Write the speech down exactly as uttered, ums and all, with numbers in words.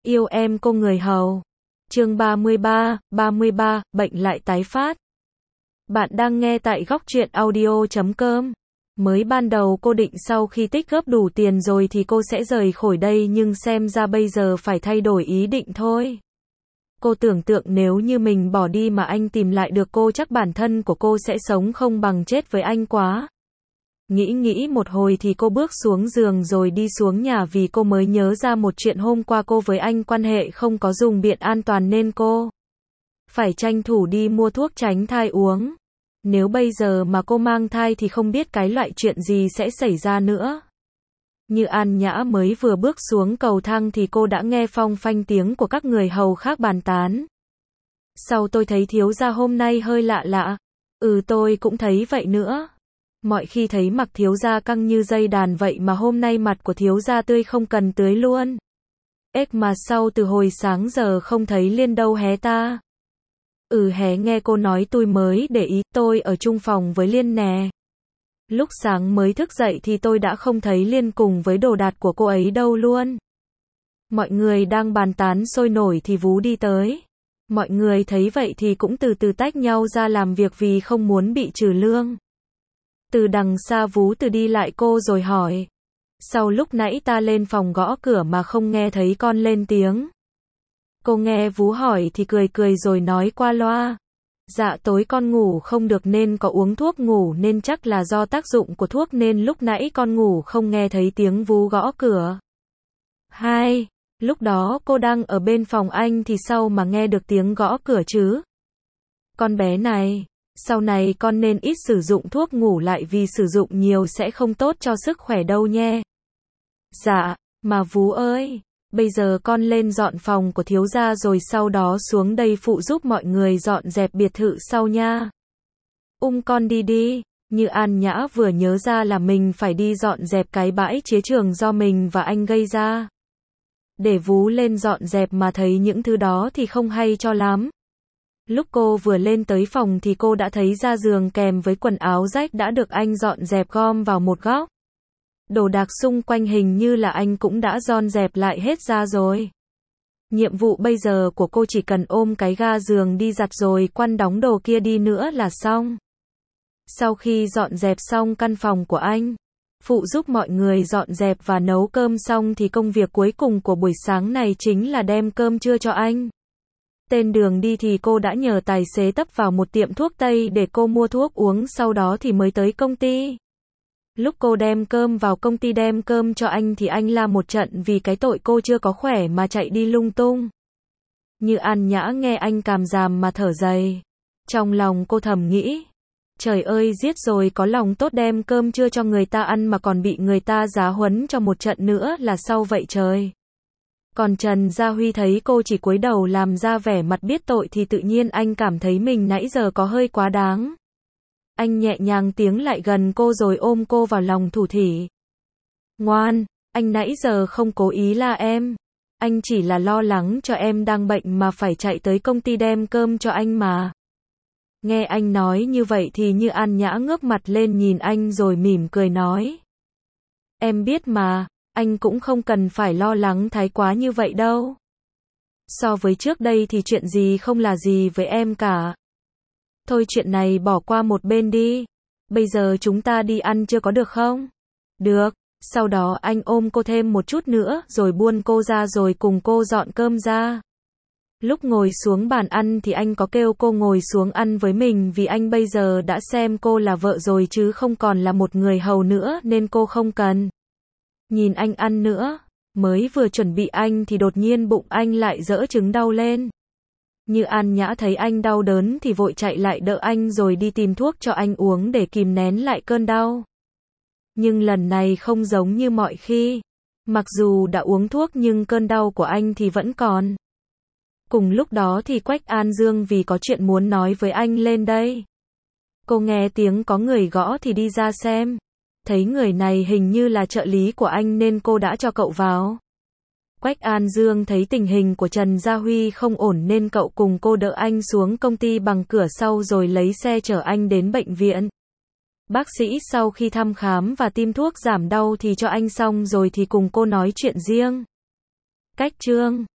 Yêu em cô người hầu. Chương ba mươi ba, ba mươi ba, bệnh lại tái phát. Bạn đang nghe tại góc truyện audio chấm com. Mới ban đầu cô định sau khi tích góp đủ tiền rồi thì cô sẽ rời khỏi đây, nhưng xem ra bây giờ phải thay đổi ý định thôi. Cô tưởng tượng nếu như mình bỏ đi mà anh tìm lại được cô, chắc bản thân của cô sẽ sống không bằng chết với anh quá. Nghĩ nghĩ một hồi thì cô bước xuống giường rồi đi xuống nhà, vì cô mới nhớ ra một chuyện. Hôm qua cô với anh quan hệ không có dùng biện an toàn nên cô phải tranh thủ đi mua thuốc tránh thai uống. Nếu bây giờ mà cô mang thai thì không biết cái loại chuyện gì sẽ xảy ra nữa. Như An Nhã mới vừa bước xuống cầu thang thì cô đã nghe phong phanh tiếng của các người hầu khác bàn tán. Sao tôi thấy thiếu gia hôm nay hơi lạ lạ? Ừ, tôi cũng thấy vậy nữa. Mọi khi thấy mặt thiếu gia căng như dây đàn vậy mà hôm nay mặt của thiếu gia tươi không cần tưới luôn. Ếch mà sao từ hồi sáng giờ không thấy Liên đâu hé ta? Ừ hé, nghe cô nói tôi mới để ý, tôi ở chung phòng với Liên nè. Lúc sáng mới thức dậy thì tôi đã không thấy Liên cùng với đồ đạc của cô ấy đâu luôn. Mọi người đang bàn tán sôi nổi thì Vú đi tới. Mọi người thấy vậy thì cũng từ từ tách nhau ra làm việc vì không muốn bị trừ lương. Từ đằng xa Vú từ đi lại cô rồi hỏi. Sao lúc nãy ta lên phòng gõ cửa mà không nghe thấy con lên tiếng? Cô nghe Vú hỏi thì cười cười rồi nói qua loa. Dạ tối con ngủ không được nên có uống thuốc ngủ, nên chắc là do tác dụng của thuốc nên lúc nãy con ngủ không nghe thấy tiếng Vú gõ cửa. Hai, lúc đó cô đang ở bên phòng anh thì sao mà nghe được tiếng gõ cửa chứ? Con bé này, sau này con nên ít sử dụng thuốc ngủ lại, vì sử dụng nhiều sẽ không tốt cho sức khỏe đâu nhé. Dạ, mà Vú ơi, bây giờ con lên dọn phòng của thiếu gia rồi sau đó xuống đây phụ giúp mọi người dọn dẹp biệt thự sau nha. Um con đi đi. Như An Nhã vừa nhớ ra là mình phải đi dọn dẹp cái bãi chiến trường do mình và anh gây ra. Để Vú lên dọn dẹp mà thấy những thứ đó thì không hay cho lắm. Lúc cô vừa lên tới phòng thì cô đã thấy ra giường kèm với quần áo rách đã được anh dọn dẹp gom vào một góc. Đồ đạc xung quanh hình như là anh cũng đã dọn dẹp lại hết ra rồi. Nhiệm vụ bây giờ của cô chỉ cần ôm cái ga giường đi giặt rồi quăn đóng đồ kia đi nữa là xong. Sau khi dọn dẹp xong căn phòng của anh, phụ giúp mọi người dọn dẹp và nấu cơm xong thì công việc cuối cùng của buổi sáng này chính là đem cơm trưa cho anh. Tên đường đi thì cô đã nhờ tài xế tấp vào một tiệm thuốc Tây để cô mua thuốc uống, sau đó thì mới tới công ty. Lúc cô đem cơm vào công ty đem cơm cho anh thì anh la một trận vì cái tội cô chưa có khỏe mà chạy đi lung tung. Như An Nhã nghe anh càm ràm mà thở dày. Trong lòng cô thầm nghĩ, trời ơi, giết rồi có lòng tốt đem cơm trưa cho người ta ăn mà còn bị người ta giá huấn cho một trận nữa là sao vậy trời. Còn Trần Gia Huy thấy cô chỉ cúi đầu làm ra vẻ mặt biết tội thì tự nhiên anh cảm thấy mình nãy giờ có hơi quá đáng. Anh nhẹ nhàng tiến lại gần cô rồi ôm cô vào lòng thủ thỉ. Ngoan, anh nãy giờ không cố ý la em. Anh chỉ là lo lắng cho em đang bệnh mà phải chạy tới công ty đem cơm cho anh mà. Nghe anh nói như vậy thì Như An Nhã ngước mặt lên nhìn anh rồi mỉm cười nói. Em biết mà, anh cũng không cần phải lo lắng thái quá như vậy đâu. So với trước đây thì chuyện gì không là gì với em cả. Thôi chuyện này bỏ qua một bên đi. Bây giờ chúng ta đi ăn chưa có được không? Được. Sau đó anh ôm cô thêm một chút nữa rồi buông cô ra rồi cùng cô dọn cơm ra. Lúc ngồi xuống bàn ăn thì anh có kêu cô ngồi xuống ăn với mình vì anh bây giờ đã xem cô là vợ rồi chứ không còn là một người hầu nữa nên cô không cần nhìn anh ăn nữa. Mới vừa chuẩn bị anh thì đột nhiên bụng anh lại giỡ trứng đau lên. Như An Nhã thấy anh đau đớn thì vội chạy lại đỡ anh rồi đi tìm thuốc cho anh uống để kìm nén lại cơn đau. Nhưng lần này không giống như mọi khi. Mặc dù đã uống thuốc nhưng cơn đau của anh thì vẫn còn. Cùng lúc đó thì Quách An Dương vì có chuyện muốn nói với anh lên đây. Cô nghe tiếng có người gõ thì đi ra xem. Thấy người này hình như là trợ lý của anh nên cô đã cho cậu vào. Quách An Dương thấy tình hình của Trần Gia Huy không ổn nên cậu cùng cô đỡ anh xuống công ty bằng cửa sau rồi lấy xe chở anh đến bệnh viện. Bác sĩ sau khi thăm khám và tiêm thuốc giảm đau thì cho anh xong rồi thì cùng cô nói chuyện riêng. Cách chương